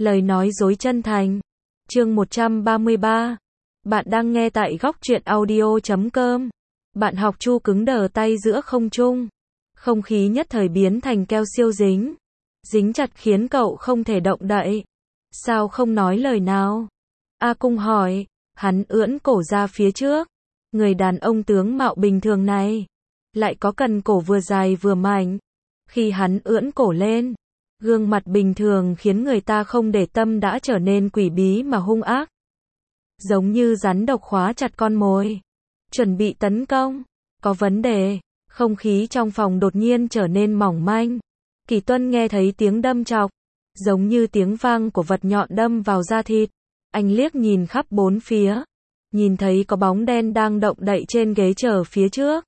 Lời nói dối chân thành. Chương 133. Bạn đang nghe tại góc truyện audio.com. Bạn học Chu cứng đờ tay giữa không trung. Không khí nhất thời biến thành keo siêu dính. Dính chặt khiến cậu không thể động đậy. Sao không nói lời nào? A Cung hỏi. Hắn ưỡn cổ ra phía trước. Người đàn ông tướng mạo bình thường này lại có cần cổ vừa dài vừa mạnh. Khi hắn ưỡn cổ lên, gương mặt bình thường khiến người ta không để tâm đã trở nên quỷ bí mà hung ác. Giống như rắn độc khóa chặt con mồi. Chuẩn bị tấn công. Có vấn đề. Không khí trong phòng đột nhiên trở nên mỏng manh. Kỳ Tuân nghe thấy tiếng đâm chọc. Giống như tiếng vang của vật nhọn đâm vào da thịt. Anh liếc nhìn khắp bốn phía. Nhìn thấy có bóng đen đang động đậy trên ghế chờ phía trước.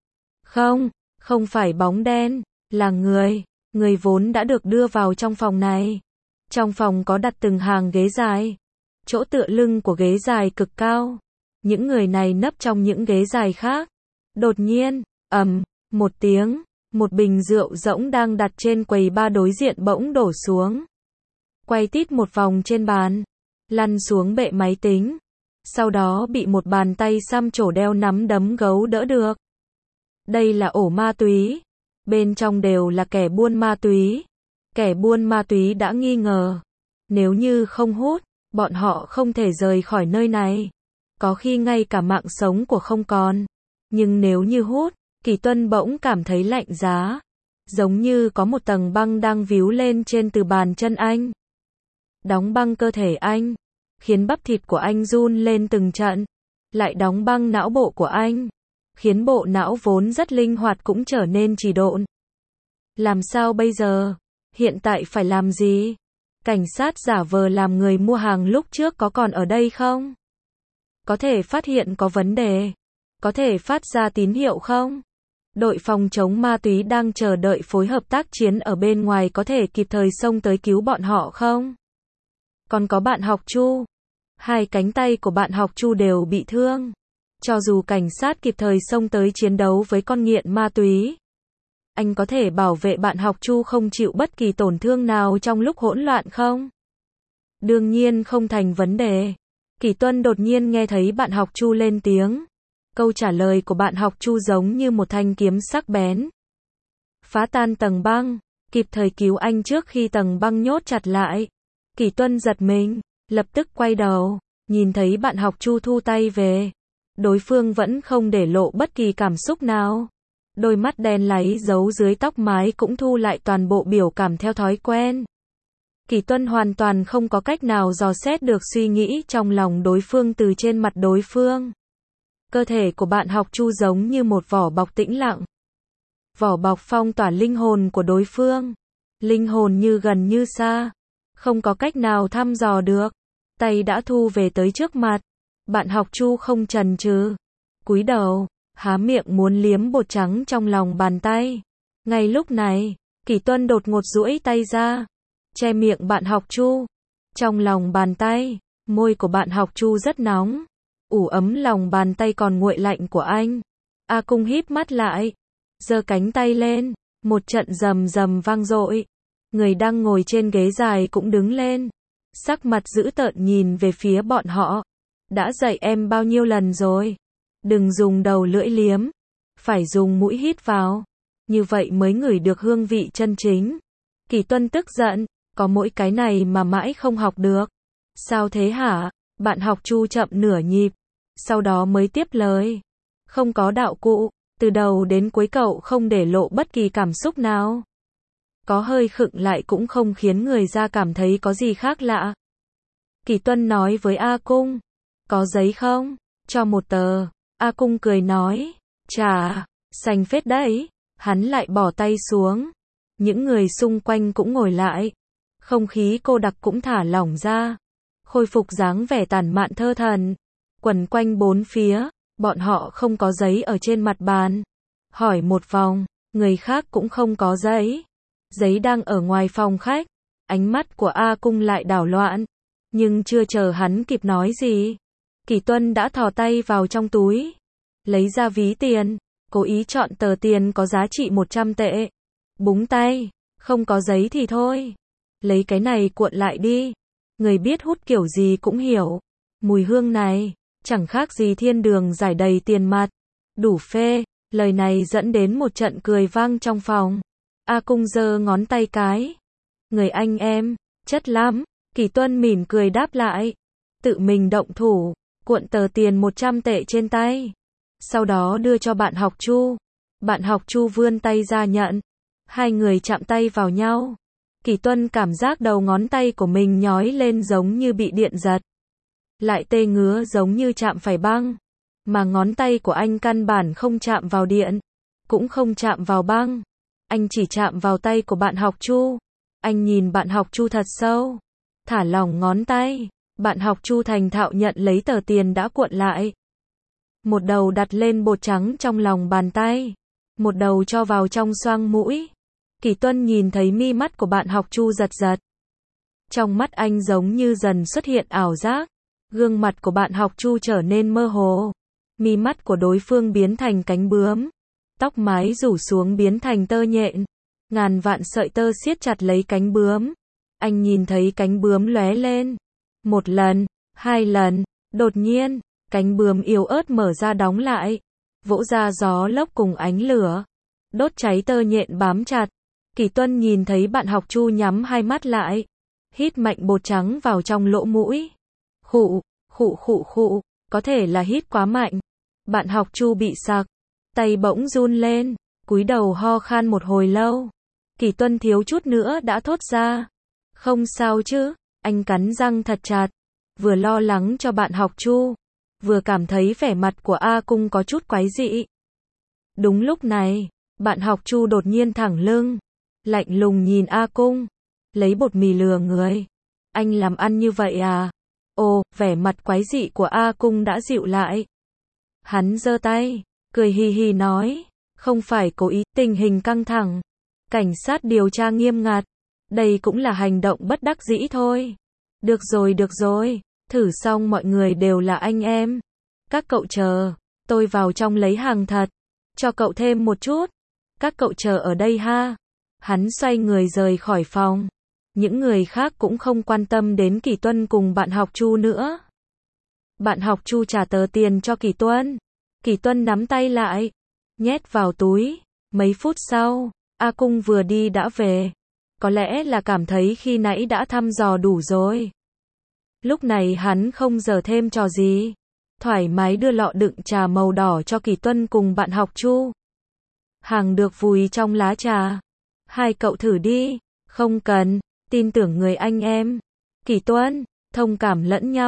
Không phải bóng đen, là người. Người vốn đã được đưa vào trong phòng này. Trong phòng có đặt từng hàng ghế dài. Chỗ tựa lưng của ghế dài cực cao. Những người này nấp trong những ghế dài khác. Đột nhiên, một tiếng, một bình rượu rỗng đang đặt trên quầy bar đối diện bỗng đổ xuống. Quay tít một vòng trên bàn, lăn xuống bệ máy tính. Sau đó bị một bàn tay xăm trổ đeo nắm đấm gấu đỡ được. Đây là ổ ma túy. Bên trong đều là kẻ buôn ma túy. Kẻ buôn ma túy đã nghi ngờ. Nếu như không hút, bọn họ không thể rời khỏi nơi này. Có khi ngay cả mạng sống của không còn. Nhưng nếu như hút, Kỳ Tuân bỗng cảm thấy lạnh giá. Giống như có một tầng băng đang víu lên trên từ bàn chân anh. Đóng băng cơ thể anh. Khiến bắp thịt của anh run lên từng trận. Lại đóng băng não bộ của anh. Khiến bộ não vốn rất linh hoạt cũng trở nên trì độn. Làm sao bây giờ? Hiện tại phải làm gì? Cảnh sát giả vờ làm người mua hàng lúc trước có còn ở đây không? Có thể phát hiện có vấn đề. Có thể phát ra tín hiệu không? Đội phòng chống ma túy đang chờ đợi phối hợp tác chiến ở bên ngoài có thể kịp thời xông tới cứu bọn họ không? Còn có bạn học Chu. Hai cánh tay của bạn học Chu đều bị thương. Cho dù cảnh sát kịp thời xông tới chiến đấu với con nghiện ma túy, anh có thể bảo vệ bạn học Chu không chịu bất kỳ tổn thương nào trong lúc hỗn loạn không? Đương nhiên không thành vấn đề. Kỳ Tuân đột nhiên nghe thấy bạn học Chu lên tiếng. Câu trả lời của bạn học Chu giống như một thanh kiếm sắc bén. Phá tan tầng băng, kịp thời cứu anh trước khi tầng băng nhốt chặt lại. Kỳ Tuân giật mình, lập tức quay đầu, nhìn thấy bạn học Chu thu tay về. Đối phương vẫn không để lộ bất kỳ cảm xúc nào. Đôi mắt đen láy giấu dưới tóc mái cũng thu lại toàn bộ biểu cảm theo thói quen. Kỳ Tuân hoàn toàn không có cách nào dò xét được suy nghĩ trong lòng đối phương từ trên mặt đối phương. Cơ thể của bạn học Chu giống như một vỏ bọc tĩnh lặng. Vỏ bọc phong tỏa linh hồn của đối phương. Linh hồn như gần như xa. Không có cách nào thăm dò được. Tay đã thu về tới trước mặt. Bạn học Chu không chần chừ. Cúi đầu, há miệng muốn liếm bột trắng trong lòng bàn tay. Ngay lúc này, Kỳ Tuân đột ngột duỗi tay ra. Che miệng bạn học Chu. Trong lòng bàn tay, môi của bạn học Chu rất nóng. Ủ ấm lòng bàn tay còn nguội lạnh của anh. A Cung híp mắt lại. Giơ cánh tay lên. Một trận rầm rầm vang dội. Người đang ngồi trên ghế dài cũng đứng lên. Sắc mặt dữ tợn nhìn về phía bọn họ. Đã dạy em bao nhiêu lần rồi. Đừng dùng đầu lưỡi liếm. Phải dùng mũi hít vào. Như vậy mới ngửi được hương vị chân chính. Kỳ Tuân tức giận. Có mỗi cái này mà mãi không học được. Sao thế hả? Bạn học Chu chậm nửa nhịp. Sau đó mới tiếp lời. Không có đạo cụ. Từ đầu đến cuối cậu không để lộ bất kỳ cảm xúc nào. Có hơi khựng lại cũng không khiến người ra cảm thấy có gì khác lạ. Kỳ Tuân nói với A Cung. Có giấy không? Cho một tờ. A Cung cười nói. Chà, xanh phết đấy. Hắn lại bỏ tay xuống. Những người xung quanh cũng ngồi lại. Không khí cô đặc cũng thả lỏng ra. Khôi phục dáng vẻ tản mạn thơ thần. Quần quanh bốn phía. Bọn họ không có giấy ở trên mặt bàn. Hỏi một vòng. Người khác cũng không có giấy. Giấy đang ở ngoài phòng khách. Ánh mắt của A Cung lại đảo loạn. Nhưng chưa chờ hắn kịp nói gì. Kỳ Tuân đã thò tay vào trong túi. Lấy ra ví tiền. Cố ý chọn tờ tiền có giá trị 100 tệ. Búng tay. Không có giấy thì thôi. Lấy cái này cuộn lại đi. Người biết hút kiểu gì cũng hiểu. Mùi hương này, chẳng khác gì thiên đường rải đầy tiền mặt. Đủ phê, lời này dẫn đến một trận cười vang trong phòng. A Cung giơ ngón tay cái. Người anh em, chất lắm. Kỳ Tuân mỉm cười đáp lại. Tự mình động thủ, cuộn tờ tiền 100 tệ trên tay. Sau đó đưa cho bạn học Chu. Bạn học Chu vươn tay ra nhận. Hai người chạm tay vào nhau. Kỳ Tuân cảm giác đầu ngón tay của mình nhói lên giống như bị điện giật. Lại tê ngứa giống như chạm phải băng. Mà ngón tay của anh căn bản không chạm vào điện. Cũng không chạm vào băng. Anh chỉ chạm vào tay của bạn học Chu. Anh nhìn bạn học Chu thật sâu. Thả lỏng ngón tay. Bạn học Chu thành thạo nhận lấy tờ tiền đã cuộn lại. Một đầu đặt lên bột trắng trong lòng bàn tay. Một đầu cho vào trong xoang mũi. Kỳ Tuân nhìn thấy mi mắt của bạn học Chu giật giật. Trong mắt anh giống như dần xuất hiện ảo giác. Gương mặt của bạn học Chu trở nên mơ hồ. Mi mắt của đối phương biến thành cánh bướm. Tóc mái rủ xuống biến thành tơ nhện. Ngàn vạn sợi tơ siết chặt lấy cánh bướm. Anh nhìn thấy cánh bướm lóe lên. Một lần, hai lần, đột nhiên, cánh bướm yếu ớt mở ra đóng lại. Vỗ ra gió lốc cùng ánh lửa. Đốt cháy tơ nhện bám chặt. Kỳ Tuân nhìn thấy bạn học Chu nhắm hai mắt lại. Hít mạnh bột trắng vào trong lỗ mũi. Khụ, khụ khụ khụ, có thể là hít quá mạnh. Bạn học Chu bị sặc. Tay bỗng run lên, cúi đầu ho khan một hồi lâu. Kỳ Tuân thiếu chút nữa đã thốt ra. Không sao chứ, anh cắn răng thật chặt. Vừa lo lắng cho bạn học Chu, vừa cảm thấy vẻ mặt của A Cung có chút quái dị. Đúng lúc này, bạn học Chu đột nhiên thẳng lưng. Lạnh lùng nhìn A Cung. Lấy bột mì lừa người. Anh làm ăn như vậy à? Ồ, vẻ mặt quái dị của A Cung đã dịu lại. Hắn giơ tay, cười hì hì nói. Không phải cố ý, tình hình căng thẳng. Cảnh sát điều tra nghiêm ngặt. Đây cũng là hành động bất đắc dĩ thôi. Được rồi. Thử xong mọi người đều là anh em. Các cậu chờ. Tôi vào trong lấy hàng thật. Cho cậu thêm một chút. Các cậu chờ ở đây ha. Hắn xoay người rời khỏi phòng. Những người khác cũng không quan tâm đến Kỳ Tuân cùng bạn học Chu nữa. Bạn học Chu trả tờ tiền cho Kỳ Tuân. Kỳ Tuân nắm tay lại. Nhét vào túi. Mấy phút sau, A Cung vừa đi đã về. Có lẽ là cảm thấy khi nãy đã thăm dò đủ rồi. Lúc này hắn không giở thêm trò gì. Thoải mái đưa lọ đựng trà màu đỏ cho Kỳ Tuân cùng bạn học Chu. Hàng được vùi trong lá trà. Hai cậu thử đi. Không cần, tin tưởng người anh em. Kỳ Tuân, thông cảm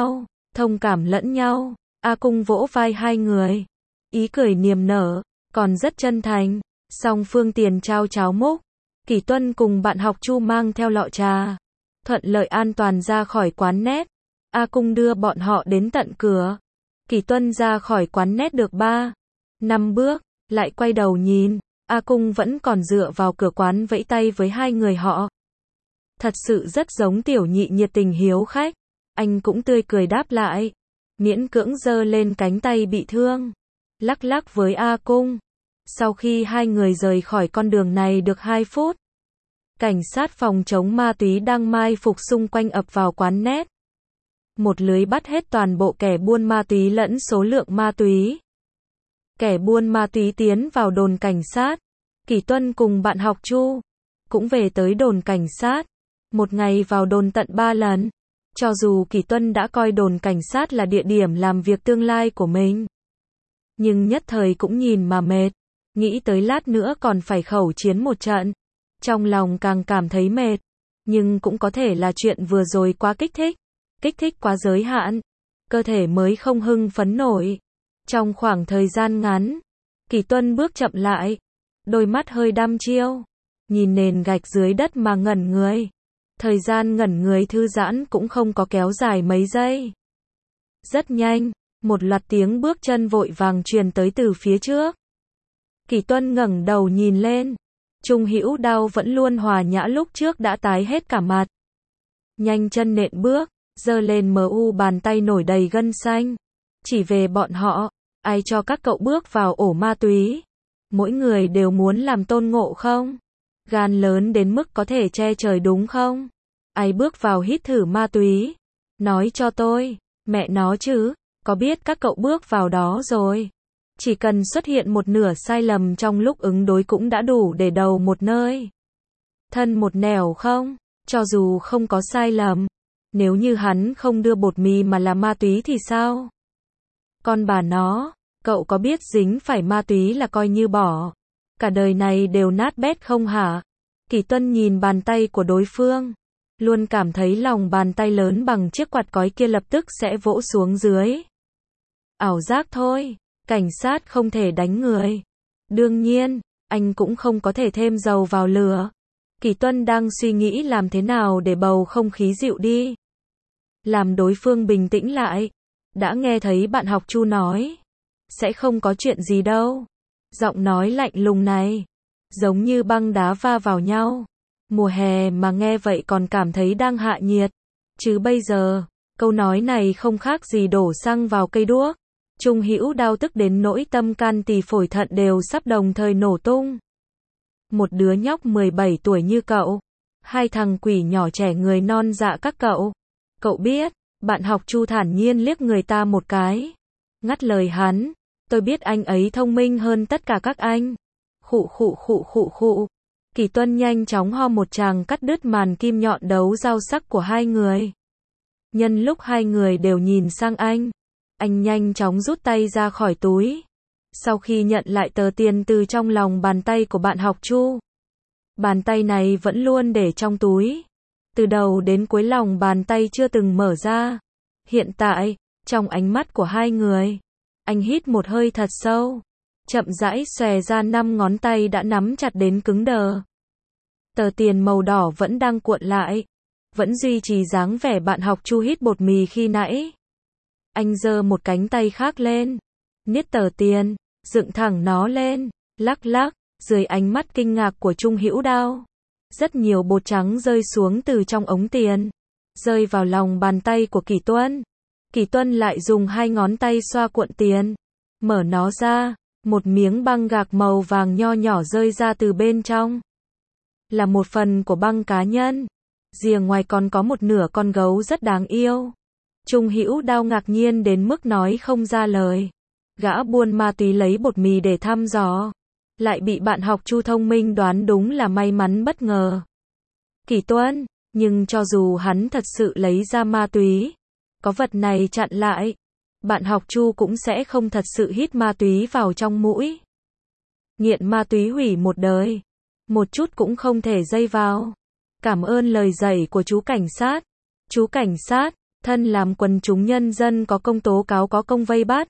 lẫn nhau. A Cung vỗ vai hai người. Ý cười niềm nở, còn rất chân thành. Song phương tiền trao cháo múc. Kỳ Tuân cùng bạn học Chu mang theo lọ trà. Thuận lợi an toàn ra khỏi quán net. A Cung đưa bọn họ đến tận cửa. Kỳ Tuân ra khỏi quán net được 3-5 bước, lại quay đầu nhìn. A Cung vẫn còn dựa vào cửa quán vẫy tay với hai người họ. Thật sự rất giống tiểu nhị nhiệt tình hiếu khách. Anh cũng tươi cười đáp lại. Miễn cưỡng giơ lên cánh tay bị thương. Lắc lắc với A Cung. Sau khi hai người rời khỏi con đường này được 2 phút. Cảnh sát phòng chống ma túy đang mai phục xung quanh ập vào quán net. Một lưới bắt hết toàn bộ kẻ buôn ma túy lẫn số lượng ma túy. Kẻ buôn ma túy tiến vào đồn cảnh sát. Kỳ Tuân cùng bạn học Chu cũng về tới đồn cảnh sát. Một ngày vào đồn tận 3 lần. Cho dù Kỳ Tuân đã coi đồn cảnh sát là địa điểm làm việc tương lai của mình. Nhưng nhất thời cũng nhìn mà mệt. Nghĩ tới lát nữa còn phải khẩu chiến một trận. Trong lòng càng cảm thấy mệt. Nhưng cũng có thể là chuyện vừa rồi quá kích thích. Kích thích quá giới hạn. Cơ thể mới không hưng phấn nổi. Trong khoảng thời gian ngắn, Kỳ Tuân bước chậm lại. Đôi mắt hơi đăm chiêu. Nhìn nền gạch dưới đất mà ngẩn người. Thời gian ngẩn người thư giãn cũng không có kéo dài mấy giây. Rất nhanh, một loạt tiếng bước chân vội vàng truyền tới từ phía trước. Kỳ Tuân ngẩng đầu nhìn lên. Trung Hữu Đao vẫn luôn hòa nhã lúc trước đã tái hết cả mặt. Nhanh chân nện bước, giơ lên mu bàn tay nổi đầy gân xanh. Chỉ về bọn họ, ai cho các cậu bước vào ổ ma túy? Mỗi người đều muốn làm Tôn Ngộ không? Gan lớn đến mức có thể che trời đúng không? Ai bước vào hít thử ma túy, Nói cho tôi, mẹ nó chứ, có biết các cậu bước vào đó rồi. Chỉ cần xuất hiện một nửa sai lầm trong lúc ứng đối cũng đã đủ để đầu một nơi, thân một nẻo không? Cho dù không có sai lầm, nếu như hắn không đưa bột mì mà là ma túy thì sao? Con bà nó, cậu có biết dính phải ma túy là coi như bỏ cả đời này đều nát bét không hả? Kỷ Tuân nhìn bàn tay của đối phương, luôn cảm thấy lòng bàn tay lớn bằng chiếc quạt cói kia lập tức sẽ vỗ xuống dưới. Ảo giác thôi, cảnh sát không thể đánh người. Đương nhiên, anh cũng không có thể thêm dầu vào lửa. Kỷ Tuân đang suy nghĩ làm thế nào để bầu không khí dịu đi, làm đối phương bình tĩnh lại. Đã nghe thấy bạn học Chu nói, sẽ không có chuyện gì đâu. Giọng nói lạnh lùng này, giống như băng đá va vào nhau. Mùa hè mà nghe vậy còn cảm thấy đang hạ nhiệt. Chứ bây giờ, câu nói này không khác gì đổ xăng vào cây đuốc. Trung Hữu đau tức đến nỗi tâm can tỳ phổi thận đều sắp đồng thời nổ tung. Một đứa nhóc 17 tuổi như cậu, hai thằng quỷ nhỏ trẻ người non dạ các cậu. Cậu biết, bạn học Chu thản nhiên liếc người ta một cái. Ngắt lời hắn, tôi biết anh ấy thông minh hơn tất cả các anh. Khụ khụ khụ khụ khụ. Kỷ Tuân nhanh chóng ho một tràng cắt đứt màn kim nhọn đấu dao sắc của hai người. Nhân lúc hai người đều nhìn sang anh nhanh chóng rút tay ra khỏi túi. Sau khi nhận lại tờ tiền từ trong lòng bàn tay của bạn học Chu, bàn tay này vẫn luôn để trong túi. Từ đầu đến cuối lòng bàn tay chưa từng mở ra. Hiện tại, trong ánh mắt của hai người, anh hít một hơi thật sâu, chậm rãi xòe ra 5 ngón tay đã nắm chặt đến cứng đờ. Tờ tiền màu đỏ vẫn đang cuộn lại, vẫn duy trì dáng vẻ bạn học Chu hít bột mì khi nãy. Anh giơ một cánh tay khác lên, niết tờ tiền, dựng thẳng nó lên, lắc lắc, dưới ánh mắt kinh ngạc của Trung Hữu Đao. Rất nhiều bột trắng rơi xuống từ trong ống tiền, rơi vào lòng bàn tay của Kỷ Tuân. Kỷ Tuân lại dùng 2 ngón tay xoa cuộn tiền, mở nó ra, một miếng băng gạc màu vàng nho nhỏ rơi ra từ bên trong. Là một phần của băng cá nhân. Rìa ngoài còn có một nửa con gấu rất đáng yêu. Trung Hữu Đao ngạc nhiên đến mức nói không ra lời. Gã buôn ma túy lấy bột mì để thăm dò, lại bị bạn học Chu thông minh đoán đúng là may mắn bất ngờ. Kỷ Tuân, nhưng cho dù hắn thật sự lấy ra ma túy, có vật này chặn lại, bạn học Chu cũng sẽ không thật sự hít ma túy vào trong mũi. Nghiện ma túy hủy một đời, một chút cũng không thể dây vào. Cảm ơn lời dạy của chú cảnh sát. Chú cảnh sát, thân làm quần chúng nhân dân có công tố cáo có công vây bắt.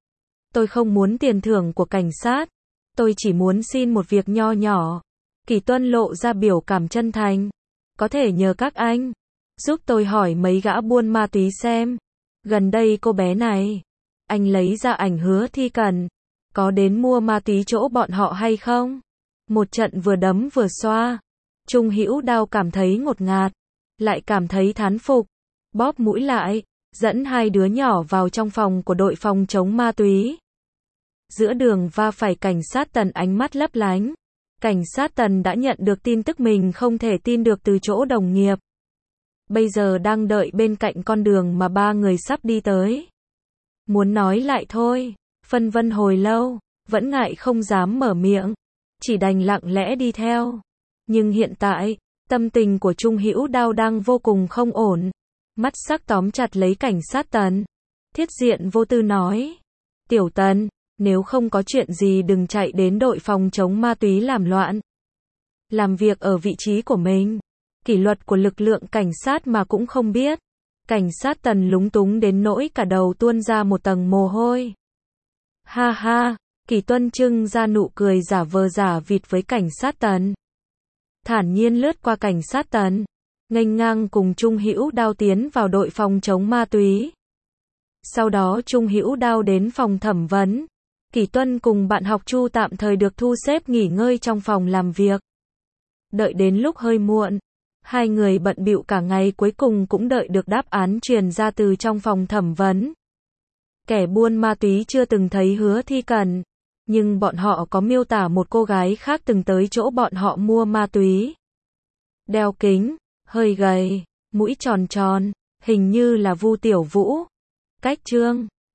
Tôi không muốn tiền thưởng của cảnh sát, tôi chỉ muốn xin một việc nho nhỏ. Kỷ Tuân lộ ra biểu cảm chân thành. Có thể nhờ các anh giúp tôi hỏi mấy gã buôn ma túy xem, gần đây cô bé này, anh lấy ra ảnh Hứa Thi Cần, có đến mua ma túy chỗ bọn họ hay không? Một trận vừa đấm vừa xoa, Trung Hữu Đao cảm thấy ngột ngạt, lại cảm thấy thán phục, bóp mũi lại, dẫn hai đứa nhỏ vào trong phòng của đội phòng chống ma túy. Giữa đường va phải cảnh sát Tần ánh mắt lấp lánh. Cảnh sát Tần đã nhận được tin tức mình không thể tin được từ chỗ đồng nghiệp. Bây giờ đang đợi bên cạnh con đường mà ba người sắp đi tới. Muốn nói lại thôi, phân vân hồi lâu, vẫn ngại không dám mở miệng, chỉ đành lặng lẽ đi theo. Nhưng hiện tại, tâm tình của Trung Hữu Đao đang vô cùng không ổn. Mắt sắc tóm chặt lấy cảnh sát Tần. Thiết diện vô tư nói, Tiểu Tần, nếu không có chuyện gì đừng chạy đến đội phòng chống ma túy làm loạn. Làm việc ở vị trí của mình, kỷ luật của lực lượng cảnh sát mà cũng không biết. Cảnh sát Tần lúng túng đến nỗi cả đầu tuôn ra một tầng mồ hôi. Ha ha, Kỷ Tuân trưng ra nụ cười giả vờ giả vịt với cảnh sát Tần. Thản nhiên lướt qua cảnh sát Tần, nghênh ngang cùng Trung Hữu Đao tiến vào đội phòng chống ma túy. Sau đó Trung Hữu Đao đến phòng thẩm vấn. Kỷ Tuân cùng bạn học Chu tạm thời được thu xếp nghỉ ngơi trong phòng làm việc. Đợi đến lúc hơi muộn, hai người bận bịu cả ngày cuối cùng cũng đợi được đáp án truyền ra từ trong phòng thẩm vấn. Kẻ buôn ma túy chưa từng thấy Hứa Thi Cần, nhưng bọn họ có miêu tả một cô gái khác từng tới chỗ bọn họ mua ma túy. Đeo kính, hơi gầy, mũi tròn tròn, Hình như là Vu Tiểu Vũ. Cách chương